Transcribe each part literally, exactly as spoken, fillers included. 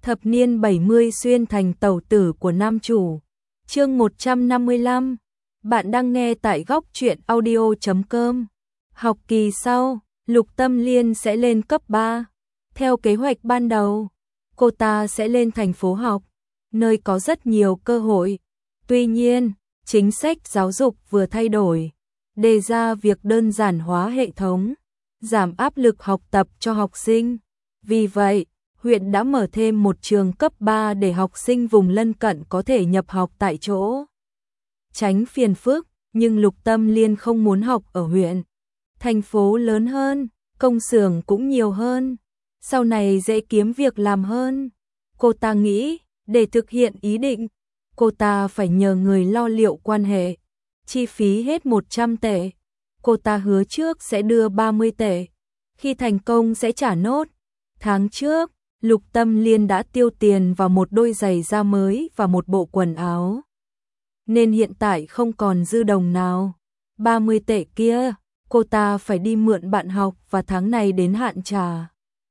Thập niên bảy mươi xuyên thành tẩu tử của nam chủ. Chương một trăm năm mươi lăm. Bạn đang nghe tại góc truyện audio chấm com. Học kỳ sau, Lục Tâm Liên sẽ lên cấp ba. Theo kế hoạch ban đầu, cô ta sẽ lên thành phố học, nơi có rất nhiều cơ hội. Tuy nhiên, chính sách giáo dục vừa thay đổi, đề ra việc đơn giản hóa hệ thống, giảm áp lực học tập cho học sinh. Vì vậy, huyện đã mở thêm một trường cấp ba để học sinh vùng lân cận có thể nhập học tại chỗ. Tránh phiền phức, nhưng Lục Tâm Liên không muốn học ở huyện. Thành phố lớn hơn, công xưởng cũng nhiều hơn, sau này dễ kiếm việc làm hơn. Cô ta nghĩ, để thực hiện ý định, cô ta phải nhờ người lo liệu quan hệ. Chi phí hết một trăm tệ. Cô ta hứa trước sẽ đưa ba mươi tệ. Khi thành công sẽ trả nốt. Tháng trước, Lục Tâm Liên đã tiêu tiền vào một đôi giày da mới và một bộ quần áo. Nên hiện tại không còn dư đồng nào. ba mươi tệ kia, cô ta phải đi mượn bạn học và tháng này đến hạn trả.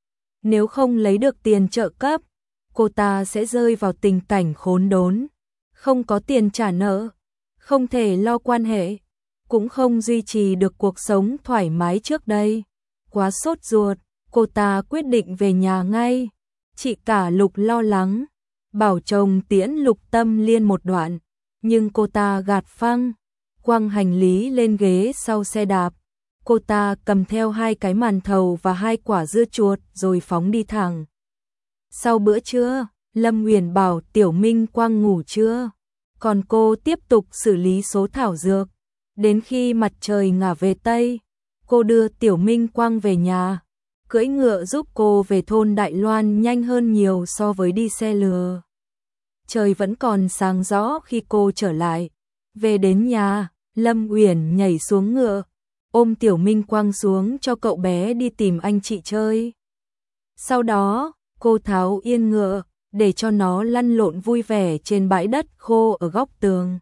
Nếu không lấy được tiền trợ cấp, cô ta sẽ rơi vào tình cảnh khốn đốn. Không có tiền trả nợ, không thể lo quan hệ, cũng không duy trì được cuộc sống thoải mái trước đây. Quá sốt ruột, cô ta quyết định về nhà ngay. Chị cả Lục lo lắng, bảo chồng tiễn Lục Tâm Liên một đoạn, nhưng cô ta gạt phăng, quăng hành lý lên ghế sau xe đạp. Cô ta cầm theo hai cái màn thầu và hai quả dưa chuột rồi phóng đi thẳng. Sau bữa trưa, Lâm Uyển bảo Tiểu Minh Quang ngủ trưa, còn cô tiếp tục xử lý số thảo dược. Đến khi mặt trời ngả về Tây, cô đưa Tiểu Minh Quang về nhà. Cưỡi ngựa giúp cô về thôn Đại Loan nhanh hơn nhiều so với đi xe lừa. Trời vẫn còn sáng rõ khi cô trở lại. Về đến nhà, Lâm Uyển nhảy xuống ngựa, ôm Tiểu Minh Quang xuống cho cậu bé đi tìm anh chị chơi. Sau đó, cô tháo yên ngựa, để cho nó lăn lộn vui vẻ trên bãi đất khô ở góc tường.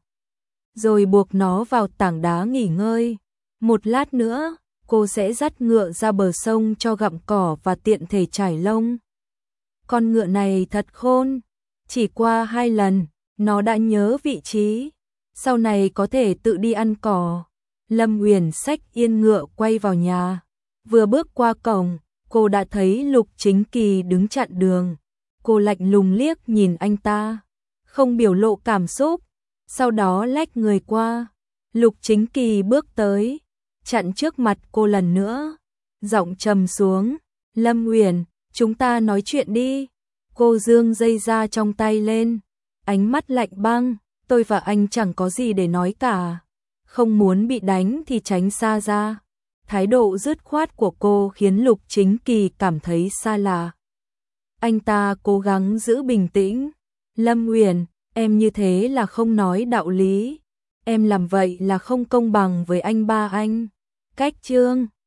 Rồi buộc nó vào tảng đá nghỉ ngơi. Một lát nữa, cô sẽ dắt ngựa ra bờ sông cho gặm cỏ và tiện thể trải lông. Con ngựa này thật khôn, chỉ qua hai lần, nó đã nhớ vị trí, sau này có thể tự đi ăn cỏ. Lâm Uyển xách yên ngựa quay vào nhà. Vừa bước qua cổng, cô đã thấy Lục Chính Kỳ đứng chặn đường. Cô lạnh lùng liếc nhìn anh ta, không biểu lộ cảm xúc, sau đó lách người qua. Lục Chính Kỳ bước tới, chặn trước mặt cô lần nữa, giọng trầm xuống, "Lâm Uyển, chúng ta nói chuyện đi." Cô giương dây da trong tay lên, ánh mắt lạnh băng, "Tôi và anh chẳng có gì để nói cả, không muốn bị đánh thì tránh xa ra." Thái độ dứt khoát của cô khiến Lục Chính Kỳ cảm thấy xa lạ. Anh ta cố gắng giữ bình tĩnh, "Lâm Uyển, em như thế là không nói đạo lý. Em làm vậy là không công bằng với anh ba anh." Cách chương